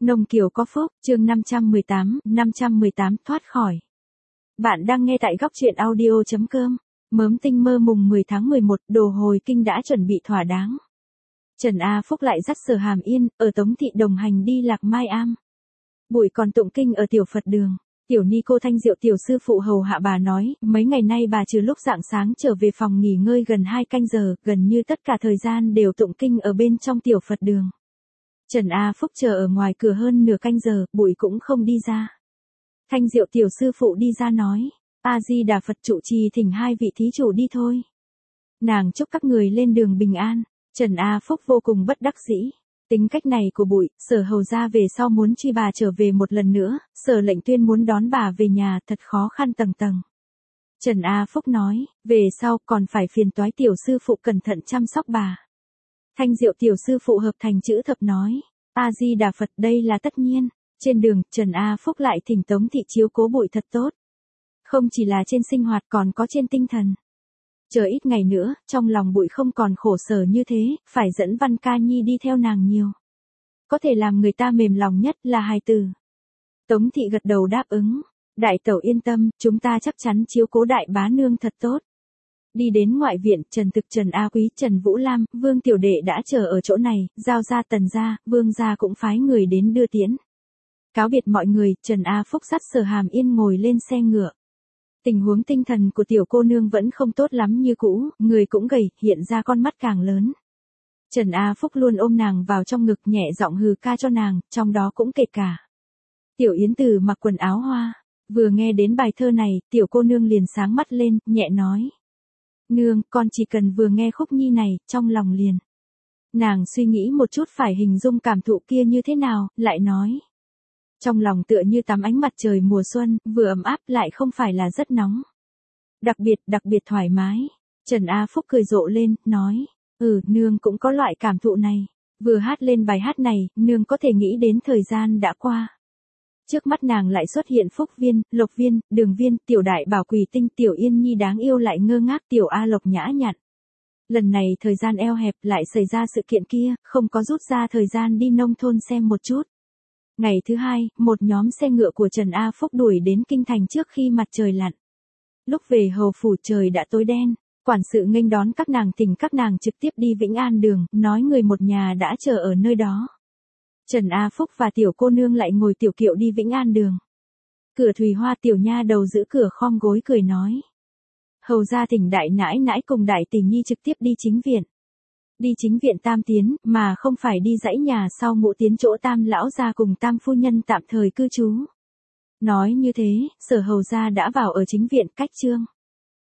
Nông Kiều có phúc, chương 518 thoát khỏi. Bạn đang nghe tại góc truyện audio.com. Mớm tinh mơ mùng 10 tháng 11, đồ hồi kinh đã chuẩn bị thỏa đáng. Trần A Phúc lại dắt Sở Hàm Yên, ở Tống Thị đồng hành đi Lạc Mai Am. Bụi còn tụng kinh ở tiểu Phật đường. Tiểu Ni cô Thanh Diệu tiểu sư phụ hầu hạ bà nói, mấy ngày nay bà trừ lúc rạng sáng trở về phòng nghỉ ngơi gần 2 canh giờ, gần như tất cả thời gian đều tụng kinh ở bên trong tiểu Phật đường. Trần A Phúc chờ ở ngoài cửa hơn nửa canh giờ, Bụi cũng không đi ra. Thanh Diệu tiểu sư phụ đi ra nói, A Di Đà Phật trụ trì thỉnh hai vị thí chủ đi thôi. Nàng chúc các người lên đường bình an. Trần A Phúc vô cùng bất đắc dĩ. Tính cách này của Bụi, Sở hầu ra về sau muốn truy bà trở về một lần nữa, Sở lệnh tuyên muốn đón bà về nhà thật khó khăn tầng tầng. Trần A Phúc nói, về sau còn phải phiền toái tiểu sư phụ cẩn thận chăm sóc bà. Thanh Diệu tiểu sư phụ hợp thành chữ thập nói, A Di Đà Phật đây là tất nhiên. Trên đường, Trần A Phúc lại thỉnh Tống Thị chiếu cố Bụi thật tốt. Không chỉ là trên sinh hoạt còn có trên tinh thần. Chờ ít ngày nữa, trong lòng Bụi không còn khổ sở như thế, phải dẫn Văn Ca Nhi đi theo nàng nhiều. Có thể làm người ta mềm lòng nhất là hài tử. Tống Thị gật đầu đáp ứng. Đại tẩu yên tâm, chúng ta chắc chắn chiếu cố đại bá nương thật tốt. Đi đến ngoại viện, Trần Thực, Trần A Quý, Trần Vũ Lam, Vương Tiểu Đệ đã chờ ở chỗ này, Giao gia Tần gia, Vương gia cũng phái người đến đưa tiễn. Cáo biệt mọi người, Trần A Phúc dắt Sở Hàm Yên ngồi lên xe ngựa. Tình huống tinh thần của tiểu cô nương vẫn không tốt lắm như cũ, người cũng gầy, hiện ra con mắt càng lớn. Trần A Phúc luôn ôm nàng vào trong ngực nhẹ giọng hừ ca cho nàng, trong đó cũng kể cả. Tiểu Yến Từ mặc quần áo hoa, vừa nghe đến bài thơ này, tiểu cô nương liền sáng mắt lên, nhẹ nói. Nương, con chỉ cần vừa nghe khúc nhi này, trong lòng liền. Nàng suy nghĩ một chút phải hình dung cảm thụ kia như thế nào, lại nói. Trong lòng tựa như tắm ánh mặt trời mùa xuân, vừa ấm áp lại không phải là rất nóng. Đặc biệt thoải mái. Trần A Phúc cười rộ lên, nói. Nương cũng có loại cảm thụ này. Vừa hát lên bài hát này, nương có thể nghĩ đến thời gian đã qua. Trước mắt nàng lại xuất hiện Phúc Viên, Lộc Viên, Đường Viên, Tiểu Đại Bảo Quỳ Tinh, Tiểu Yên Nhi đáng yêu lại ngơ ngác, Tiểu A Lộc nhã nhặn. Lần này thời gian eo hẹp lại xảy ra sự kiện kia, không có rút ra thời gian đi nông thôn xem một chút. Ngày thứ hai, một nhóm xe ngựa của Trần A Phúc đuổi đến kinh thành trước khi mặt trời lặn. Lúc về hầu phủ trời đã tối đen, quản sự nghênh đón các nàng thỉnh các nàng trực tiếp đi Vĩnh An đường, nói người một nhà đã chờ ở nơi đó. Trần A Phúc và tiểu cô nương lại ngồi tiểu kiệu đi Vĩnh An đường. Cửa Thùy Hoa tiểu nha đầu giữ cửa khom gối cười nói. Hầu ra thỉnh đại nãi nãi cùng đại tỷ nhi trực tiếp đi chính viện. Đi chính viện Tam Tiến, mà không phải đi dãy nhà sau Ngũ Tiến chỗ Tam lão gia cùng Tam phu nhân tạm thời cư trú. Nói như thế, Sở hầu gia đã vào ở chính viện cách trương.